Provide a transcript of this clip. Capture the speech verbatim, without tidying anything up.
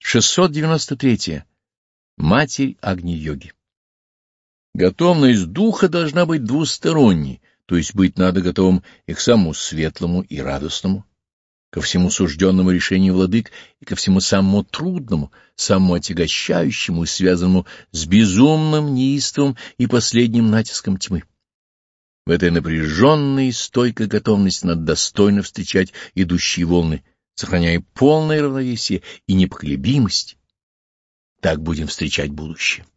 шестьсот девяносто третье. Матерь Агни-йоги. Готовность духа должна быть двусторонней, то есть быть надо готовым и к самому светлому и радостному, ко всему сужденному решению владык и ко всему самому трудному, самому отягощающему и связанному с безумным неистовым и последним натиском тьмы. В этой напряженной и стойкой готовности надо достойно встречать идущие волны, сохраняя полное равновесие и непоколебимость. Так будем встречать будущее.